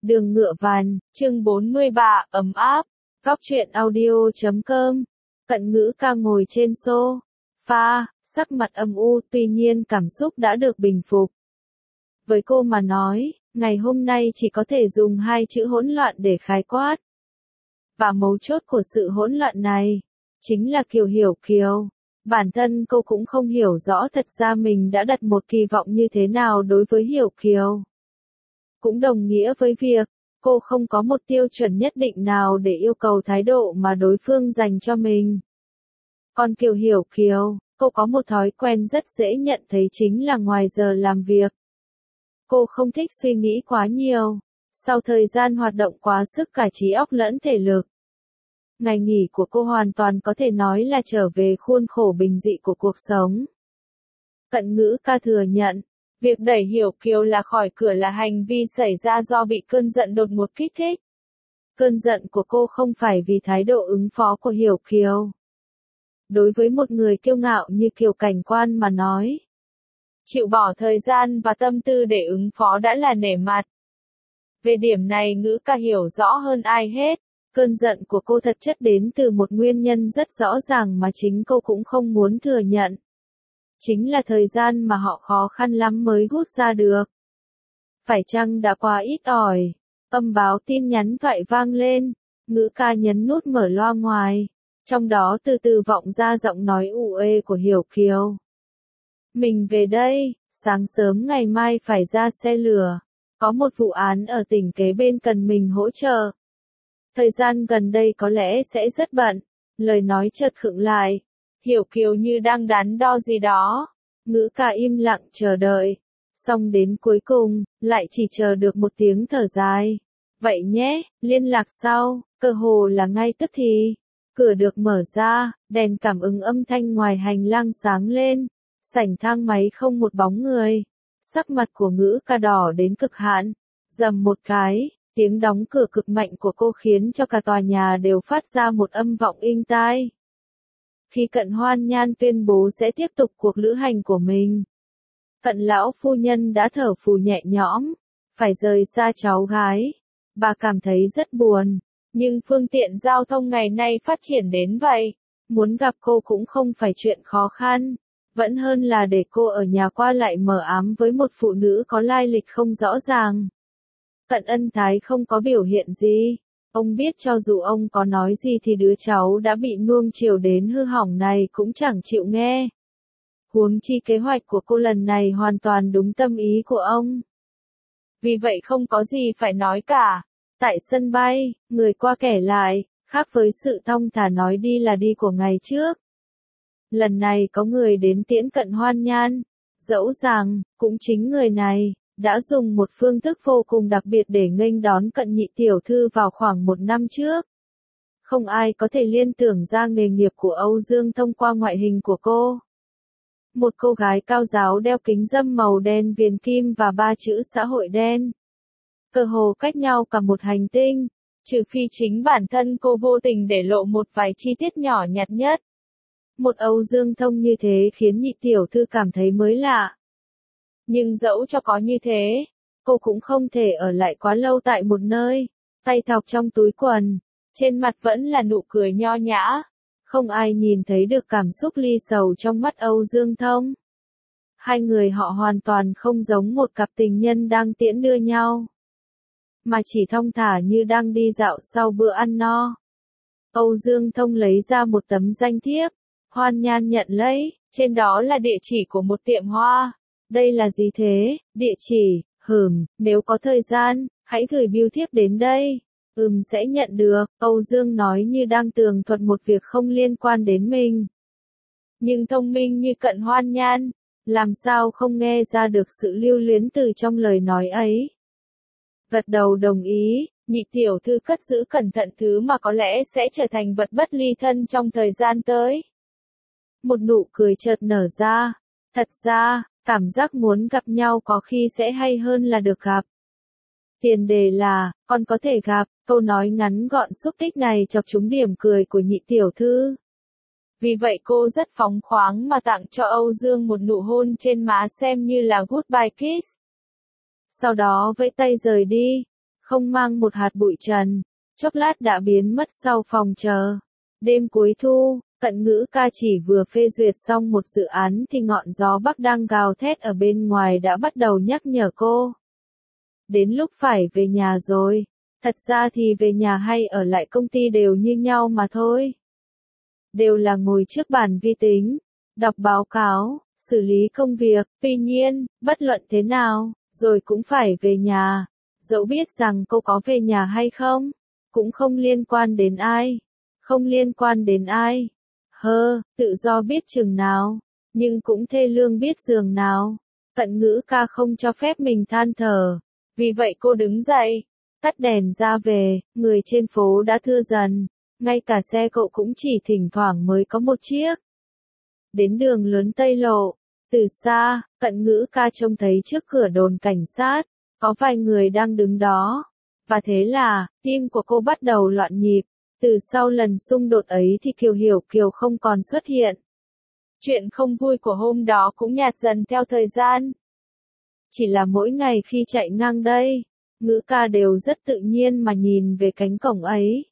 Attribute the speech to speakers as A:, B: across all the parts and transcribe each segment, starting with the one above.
A: Đường Ngựa Vàn, chương 43, ấm áp. Góc truyện audio.com. Cận Ngữ ca ngồi trên sofa, sắc mặt âm u, tuy nhiên cảm xúc đã được bình phục. Với cô mà nói, ngày hôm nay chỉ có thể dùng hai chữ hỗn loạn để khái quát. Và mấu chốt của sự hỗn loạn này, chính là Hiểu Kiều. Bản thân cô cũng không hiểu rõ thật ra mình đã đặt một kỳ vọng như thế nào đối với Hiểu Kiều. Cũng đồng nghĩa với việc, cô không có một tiêu chuẩn nhất định nào để yêu cầu thái độ mà đối phương dành cho mình. Còn Hiểu Kiều, cô có một thói quen rất dễ nhận thấy chính là ngoài giờ làm việc. Cô không thích suy nghĩ quá nhiều, sau thời gian hoạt động quá sức cả trí óc lẫn thể lực. Ngày nghỉ của cô hoàn toàn có thể nói là trở về khuôn khổ bình dị của cuộc sống. Cận Ngữ ca thừa nhận, việc đẩy Hiểu Kiều là khỏi cửa là hành vi xảy ra do bị cơn giận đột ngột kích thích. Cơn giận của cô không phải vì thái độ ứng phó của Hiểu Kiều. Đối với một người kiêu ngạo như Kiều Cảnh Quan mà nói, chịu bỏ thời gian và tâm tư để ứng phó đã là nể mặt. Về điểm này Ngữ ca hiểu rõ hơn ai hết. Cơn giận của cô thật chất đến từ một nguyên nhân rất rõ ràng mà chính cô cũng không muốn thừa nhận. Chính là thời gian mà họ khó khăn lắm mới rút ra được. Phải chăng đã quá ít ỏi? Âm báo tin nhắn thoại vang lên, Ngữ ca nhấn nút mở loa ngoài. Trong đó từ từ vọng ra giọng nói ù ê của Hiểu Kiều. Mình về đây, sáng sớm ngày mai phải ra xe lửa. Có một vụ án ở tỉnh kế bên cần mình hỗ trợ. Thời gian gần đây có lẽ sẽ rất bận. Lời nói chợt khựng lại. Hiểu Kiều như đang đắn đo gì đó. Ngữ ca im lặng chờ đợi. Xong đến cuối cùng, lại chỉ chờ được một tiếng thở dài. Vậy nhé, liên lạc sau, cơ hồ là ngay tức thì. Cửa được mở ra, đèn cảm ứng âm thanh ngoài hành lang sáng lên. Sảnh thang máy không một bóng người. Sắc mặt của Ngữ ca đỏ đến cực hạn. Rầm một cái. Tiếng đóng cửa cực mạnh của cô khiến cho cả tòa nhà đều phát ra một âm vọng inh tai. Khi Cận Hoan Nhan tuyên bố sẽ tiếp tục cuộc lữ hành của mình, Cận lão phu nhân đã thở phù nhẹ nhõm, phải rời xa cháu gái. Bà cảm thấy rất buồn, nhưng phương tiện giao thông ngày nay phát triển đến vậy, muốn gặp cô cũng không phải chuyện khó khăn, vẫn hơn là để cô ở nhà qua lại mờ ám với một phụ nữ có lai lịch không rõ ràng. Cận Ân Thái không có biểu hiện gì. Ông biết cho dù ông có nói gì thì đứa cháu đã bị nuông chiều đến hư hỏng này cũng chẳng chịu nghe. Huống chi kế hoạch của cô lần này hoàn toàn đúng tâm ý của ông. Vì vậy không có gì phải nói cả. Tại sân bay, người qua kể lại, khác với sự thong thả nói đi là đi của ngày trước. Lần này có người đến tiễn Cận Hoan Nhan. Dẫu rằng, cũng chính người này đã dùng một phương thức vô cùng đặc biệt để nghênh đón Cận nhị tiểu thư vào khoảng 1 năm trước. Không ai có thể liên tưởng ra nghề nghiệp của Âu Dương thông qua ngoại hình của cô. Một cô gái cao ráo đeo kính râm màu đen viền kim và 3 chữ xã hội đen. Cơ hồ cách nhau cả một hành tinh, trừ phi chính bản thân cô vô tình để lộ một vài chi tiết nhỏ nhặt nhất. Một Âu Dương thông như thế khiến nhị tiểu thư cảm thấy mới lạ. Nhưng dẫu cho có như thế, cô cũng không thể ở lại quá lâu tại một nơi, tay thọc trong túi quần, trên mặt vẫn là nụ cười nho nhã. Không ai nhìn thấy được cảm xúc ly sầu trong mắt Âu Dương Thông. Hai người họ hoàn toàn không giống một cặp tình nhân đang tiễn đưa nhau, mà chỉ thong thả như đang đi dạo sau bữa ăn no. Âu Dương Thông lấy ra một tấm danh thiếp, Hoan Nhan nhận lấy, trên đó là địa chỉ của một tiệm hoa. Đây là gì thế? Địa chỉ, nếu có thời gian, hãy gửi bưu thiếp đến đây. Sẽ nhận được, Âu Dương nói như đang tường thuật một việc không liên quan đến mình. Nhưng thông minh như Cận Hoan Nhan, làm sao không nghe ra được sự lưu luyến từ trong lời nói ấy. Gật đầu đồng ý, nhị tiểu thư cất giữ cẩn thận thứ mà có lẽ sẽ trở thành vật bất ly thân trong thời gian tới. Một nụ cười chợt nở ra, thật ra, cảm giác muốn gặp nhau có khi sẽ hay hơn là được gặp. Tiền đề là, con có thể gặp, câu nói ngắn gọn xúc tích này chọc trúng điểm cười của nhị tiểu thư. Vì vậy cô rất phóng khoáng mà tặng cho Âu Dương một nụ hôn trên má xem như là goodbye kiss. Sau đó vẫy tay rời đi, không mang một hạt bụi trần, chốc lát đã biến mất sau phòng chờ. Đêm cuối thu, Cận Ngữ ca chỉ vừa phê duyệt xong một dự án thì ngọn gió bắc đang gào thét ở bên ngoài đã bắt đầu nhắc nhở cô. Đến lúc phải về nhà rồi, thật ra thì về nhà hay ở lại công ty đều như nhau mà thôi. Đều là ngồi trước bàn vi tính, đọc báo cáo, xử lý công việc, tuy nhiên, bất luận thế nào, rồi cũng phải về nhà. Dẫu biết rằng cô có về nhà hay không, cũng không liên quan đến ai. Không liên quan đến ai. Tự do biết chừng nào, nhưng cũng thê lương biết giường nào. Cận Ngữ ca không cho phép mình than thở. Vì vậy cô đứng dậy, tắt đèn ra về, người trên phố đã thưa dần. Ngay cả xe cộ cũng chỉ thỉnh thoảng mới có một chiếc. Đến đường lớn Tây Lộ, từ xa, Cận Ngữ ca trông thấy trước cửa đồn cảnh sát, có vài người đang đứng đó. Và thế là, tim của cô bắt đầu loạn nhịp. Từ sau lần xung đột ấy thì Kiều Hiểu Kiều không còn xuất hiện. Chuyện không vui của hôm đó cũng nhạt dần theo thời gian. Chỉ là mỗi ngày khi chạy ngang đây, Ngữ ca đều rất tự nhiên mà nhìn về cánh cổng ấy.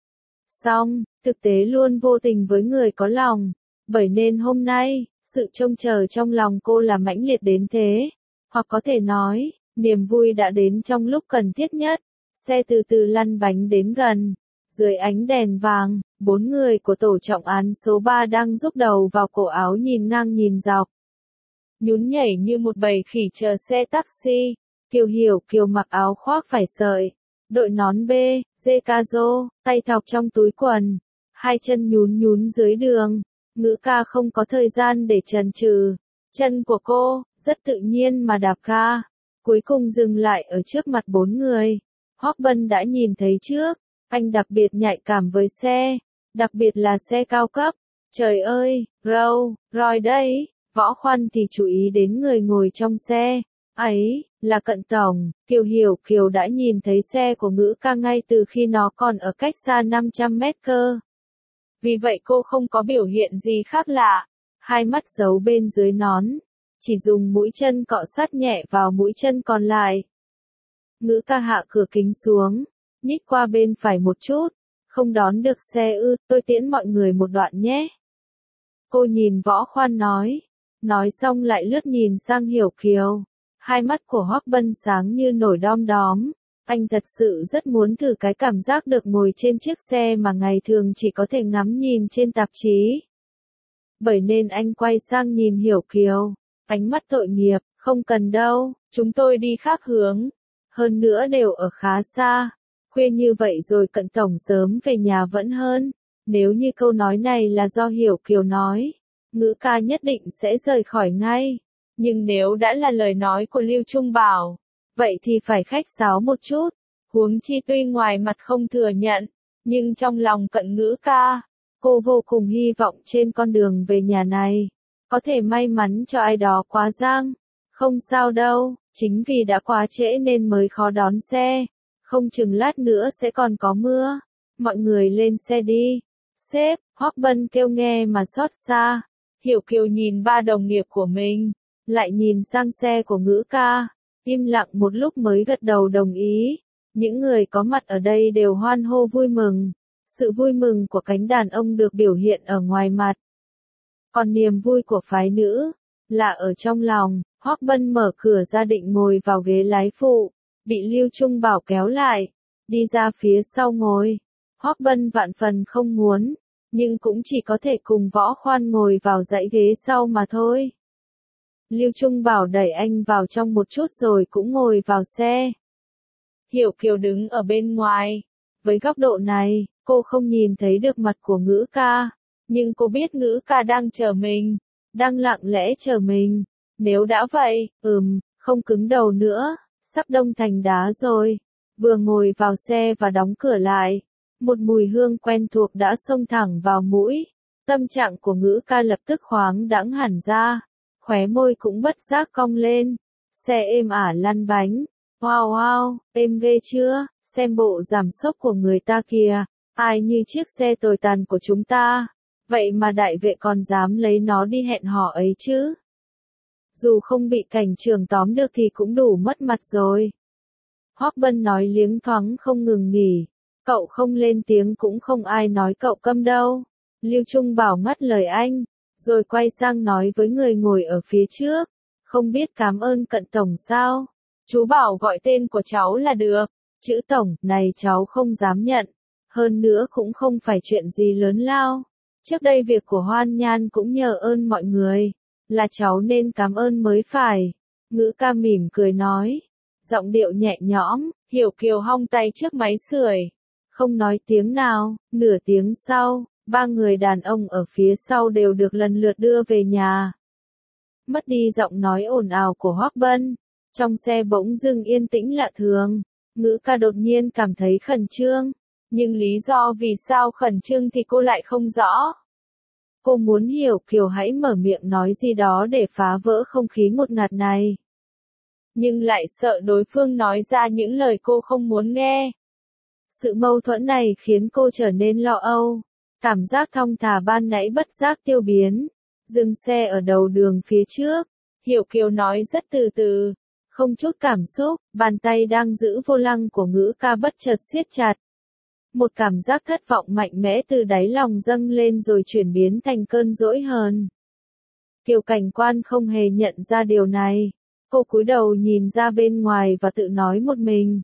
A: Song, thực tế luôn vô tình với người có lòng, bởi nên hôm nay, sự trông chờ trong lòng cô là mãnh liệt đến thế. Hoặc có thể nói, niềm vui đã đến trong lúc cần thiết nhất. Xe từ từ lăn bánh đến gần. Dưới ánh đèn vàng, 4 người của tổ trọng án số 3 đang rúc đầu vào cổ áo nhìn ngang nhìn dọc. Nhún nhảy như một bầy khỉ chờ xe taxi. Kiều Hiểu Kiều mặc áo khoác vải sợi, đội nón dê cazo, tay thọc trong túi quần, hai chân nhún nhún dưới đường. Ngữ ca không có thời gian để chần chừ. Chân của cô, rất tự nhiên mà đạp ga. Cuối cùng dừng lại ở trước mặt 4 người. Hoắc Bân đã nhìn thấy trước. Anh đặc biệt nhạy cảm với xe, đặc biệt là xe cao cấp. Trời ơi, rồi đây, Võ Khoan thì chú ý đến người ngồi trong xe. Ấy, là Cận tổng. Kiều Hiểu Kiều đã nhìn thấy xe của Ngữ ca ngay từ khi nó còn ở cách xa 500 mét cơ. Vì vậy cô không có biểu hiện gì khác lạ. Hai mắt giấu bên dưới nón, chỉ dùng mũi chân cọ sát nhẹ vào mũi chân còn lại. Ngữ ca hạ cửa kính xuống. Nhích qua bên phải một chút, không đón được xe ư, tôi tiễn mọi người một đoạn nhé. Cô nhìn Võ Khoan nói xong lại lướt nhìn sang Hiểu Kiều. Hai mắt của Hoắc Bân sáng như nổi đom đóm. Anh thật sự rất muốn thử cái cảm giác được ngồi trên chiếc xe mà ngày thường chỉ có thể ngắm nhìn trên tạp chí. Bởi nên anh quay sang nhìn Hiểu Kiều, ánh mắt tội nghiệp, không cần đâu, chúng tôi đi khác hướng. Hơn nữa đều ở khá xa. Khuya như vậy rồi Cận tổng sớm về nhà vẫn hơn. Nếu như câu nói này là do Hiểu Kiều nói, Ngữ ca nhất định sẽ rời khỏi ngay. Nhưng nếu đã là lời nói của Lưu Trung Bảo, vậy thì phải khách sáo một chút. Huống chi tuy ngoài mặt không thừa nhận, nhưng trong lòng Cận Ngữ ca, cô vô cùng hy vọng trên con đường về nhà này, có thể may mắn cho ai đó quá giang. Không sao đâu, chính vì đã quá trễ nên mới khó đón xe. Không chừng lát nữa sẽ còn có mưa. Mọi người lên xe đi. Sếp, Hoắc Bân kêu nghe mà xót xa. Hiểu Kiều nhìn ba đồng nghiệp của mình, lại nhìn sang xe của Ngữ ca, im lặng một lúc mới gật đầu đồng ý. Những người có mặt ở đây đều hoan hô vui mừng. Sự vui mừng của cánh đàn ông được biểu hiện ở ngoài mặt. Còn niềm vui của phái nữ, là ở trong lòng. Hoắc Bân mở cửa ra định ngồi vào ghế lái phụ, bị Lưu Trung Bảo kéo lại, đi ra phía sau ngồi. Hoắc Bân vạn phần không muốn, nhưng cũng chỉ có thể cùng Võ Khoan ngồi vào dãy ghế sau mà thôi. Lưu Trung Bảo đẩy anh vào trong một chút rồi cũng ngồi vào xe. Hiểu Kiều đứng ở bên ngoài. Với góc độ này, cô không nhìn thấy được mặt của Ngữ ca, nhưng cô biết Ngữ ca đang chờ mình, đang lặng lẽ chờ mình. Nếu đã vậy, không cứng đầu nữa, sắp đông thành đá rồi. Vừa ngồi vào xe và đóng cửa lại, một mùi hương quen thuộc đã xông thẳng vào mũi. Tâm trạng của Ngữ ca lập tức khoáng đãng hẳn ra, khóe môi cũng bất giác cong lên. Xe êm ả lăn bánh. Wow, êm ghê chưa, xem bộ giảm sốc của người ta kìa, ai như chiếc xe tồi tàn của chúng ta. Vậy mà đại vệ còn dám lấy nó đi hẹn hò ấy chứ. Dù không bị cảnh trưởng tóm được thì cũng đủ mất mặt rồi. Hoắc Bân nói liếng thoáng không ngừng nghỉ. Cậu không lên tiếng cũng không ai nói cậu câm đâu. Lưu Trung Bảo ngắt lời anh, rồi quay sang nói với người ngồi ở phía trước. Không biết cảm ơn Cận Tổng sao? Chú bảo gọi tên của cháu là được. Chữ Tổng này cháu không dám nhận. Hơn nữa cũng không phải chuyện gì lớn lao. Trước đây việc của Hoan Nhan cũng nhờ ơn mọi người. Là cháu nên cảm ơn mới phải. Ngữ ca mỉm cười nói. Giọng điệu nhẹ nhõm, Hiểu Kiều hong tay trước máy sưởi. Không nói tiếng nào, nửa tiếng sau, ba người đàn ông ở phía sau đều được lần lượt đưa về nhà. Mất đi giọng nói ồn ào của Hoắc Bân. Trong xe bỗng dưng yên tĩnh lạ thường. Ngữ ca đột nhiên cảm thấy khẩn trương. Nhưng lý do vì sao khẩn trương thì cô lại không rõ. Cô muốn Hiểu Kiều hãy mở miệng nói gì đó để phá vỡ không khí ngột ngạt này. Nhưng lại sợ đối phương nói ra những lời cô không muốn nghe. Sự mâu thuẫn này khiến cô trở nên lo âu. Cảm giác thong thả ban nãy bất giác tiêu biến. Dừng xe ở đầu đường phía trước. Hiểu Kiều nói rất từ từ. Không chút cảm xúc, bàn tay đang giữ vô lăng của Ngữ ca bất chợt siết chặt. Một cảm giác thất vọng mạnh mẽ từ đáy lòng dâng lên rồi chuyển biến thành cơn dỗi hờn. Kiều Cảnh Quan không hề nhận ra điều này. Cô cúi đầu nhìn ra bên ngoài và tự nói một mình.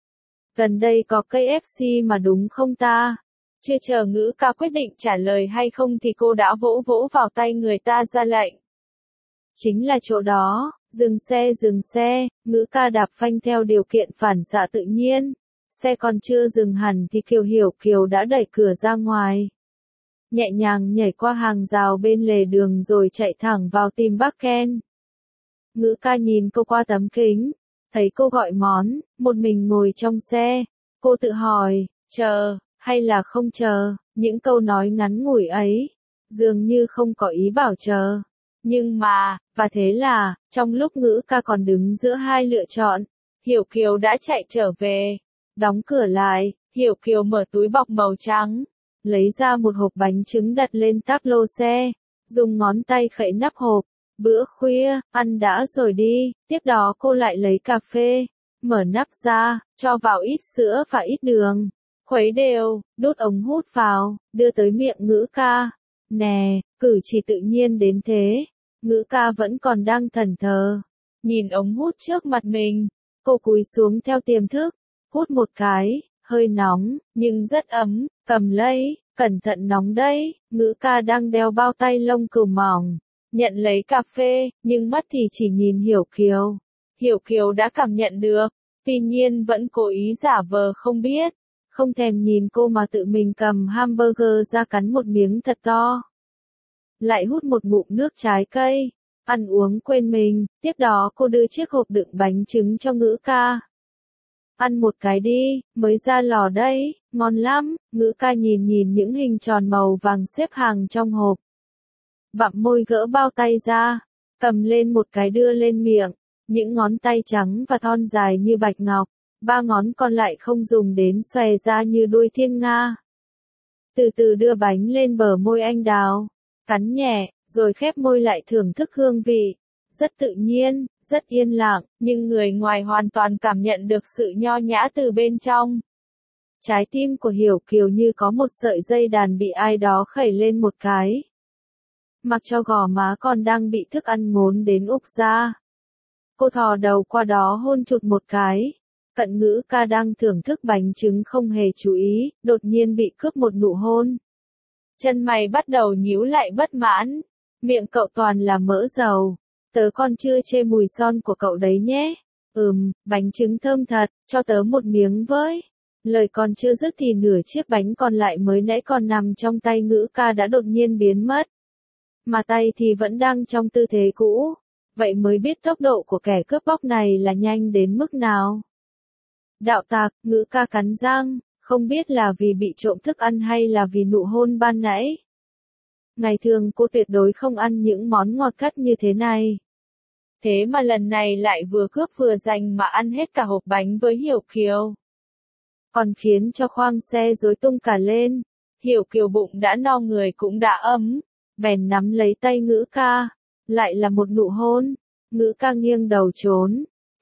A: Gần đây có KFC mà đúng không ta? Chưa chờ Ngữ ca quyết định trả lời hay không thì cô đã vỗ vỗ vào tay người ta ra lệnh. Chính là chỗ đó, dừng xe, Ngữ ca đạp phanh theo điều kiện phản xạ tự nhiên. Xe còn chưa dừng hẳn thì Hiểu Kiều đã đẩy cửa ra ngoài. Nhẹ nhàng nhảy qua hàng rào bên lề đường rồi chạy thẳng vào tìm bác Ken. Ngữ ca nhìn cô qua tấm kính, thấy cô gọi món, một mình ngồi trong xe. Cô tự hỏi, chờ, hay là không chờ, những câu nói ngắn ngủi ấy, dường như không có ý bảo chờ. Nhưng mà, và thế là, trong lúc Ngữ ca còn đứng giữa hai lựa chọn, Hiểu Kiều đã chạy trở về. Đóng cửa lại, Hiểu Kiều mở túi bọc màu trắng, lấy ra một hộp bánh trứng đặt lên táp lô xe, dùng ngón tay khẩy nắp hộp. Bữa khuya, ăn đã rồi đi, tiếp đó cô lại lấy cà phê, mở nắp ra, cho vào ít sữa và ít đường, khuấy đều, đút ống hút vào, đưa tới miệng Ngữ ca. Nè, cử chỉ tự nhiên đến thế. Ngữ ca vẫn còn đang thẫn thờ, nhìn ống hút trước mặt mình, cô cúi xuống theo tiềm thức, hút một cái, hơi nóng, nhưng rất ấm, cầm lấy, cẩn thận nóng đấy. Ngữ ca đang đeo bao tay lông cừu mỏng, nhận lấy cà phê, nhưng mắt thì chỉ nhìn Hiểu Kiều. Hiểu Kiều đã cảm nhận được, tuy nhiên vẫn cố ý giả vờ không biết, không thèm nhìn cô mà tự mình cầm hamburger ra cắn một miếng thật to. Lại hút một ngụm nước trái cây, ăn uống quên mình, tiếp đó cô đưa chiếc hộp đựng bánh trứng cho Ngữ ca. Ăn một cái đi, mới ra lò đấy, ngon lắm. Ngữ ca nhìn nhìn những hình tròn màu vàng xếp hàng trong hộp. Bặm môi gỡ bao tay ra, cầm lên một cái đưa lên miệng, những ngón tay trắng và thon dài như bạch ngọc, ba ngón còn lại không dùng đến xòe ra như đuôi thiên nga. Từ từ đưa bánh lên bờ môi anh đào, cắn nhẹ, rồi khép môi lại thưởng thức hương vị. Rất tự nhiên, rất yên lặng, nhưng người ngoài hoàn toàn cảm nhận được sự nho nhã từ bên trong. Trái tim của Hiểu Kiều như có một sợi dây đàn bị ai đó khẩy lên một cái. Mặc cho gò má còn đang bị thức ăn ngốn đến ục ra. Cô thò đầu qua đó hôn chụt một cái. Cận Ngữ ca đang thưởng thức bánh trứng không hề chú ý, đột nhiên bị cướp một nụ hôn. Chân mày bắt đầu nhíu lại bất mãn. Miệng cậu toàn là mỡ dầu. Tớ còn chưa chê mùi son của cậu đấy nhé. Bánh trứng thơm thật, cho tớ một miếng với. Lời còn chưa dứt thì nửa chiếc bánh còn lại mới nãy còn nằm trong tay Ngữ ca đã đột nhiên biến mất. Mà tay thì vẫn đang trong tư thế cũ. Vậy mới biết tốc độ của kẻ cướp bóc này là nhanh đến mức nào. Đạo tặc, Ngữ ca cắn răng, không biết là vì bị trộm thức ăn hay là vì nụ hôn ban nãy. Ngày thường cô tuyệt đối không ăn những món ngọt cắt như thế này. Thế mà lần này lại vừa cướp vừa giành mà ăn hết cả hộp bánh với Hiểu Kiều. Còn khiến cho khoang xe rối tung cả lên. Hiểu Kiều bụng đã no người cũng đã ấm. Bèn nắm lấy tay Ngữ ca. Lại là một nụ hôn. Ngữ ca nghiêng đầu trốn.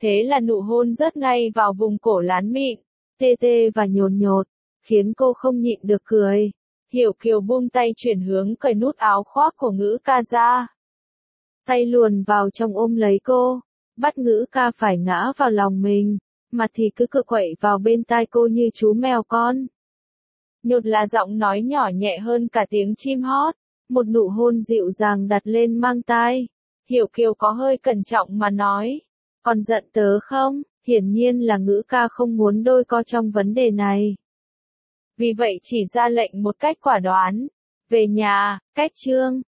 A: Thế là nụ hôn rớt ngay vào vùng cổ lán mịn, tê tê và nhồn nhột, khiến cô không nhịn được cười. Hiểu Kiều buông tay chuyển hướng cởi nút áo khoác của Ngữ Ca ra. Tay luồn vào trong ôm lấy cô, bắt Ngữ Ca phải ngã vào lòng mình, mặt thì cứ cựa quậy vào bên tai cô như chú mèo con. Nhột là giọng nói nhỏ nhẹ hơn cả tiếng chim hót, một nụ hôn dịu dàng đặt lên mang tai. Hiểu Kiều có hơi cẩn trọng mà nói, còn giận tớ không? Hiển nhiên là Ngữ Ca không muốn đôi co trong vấn đề này. Vì vậy chỉ ra lệnh một cách quả đoán. Về nhà, cách chương.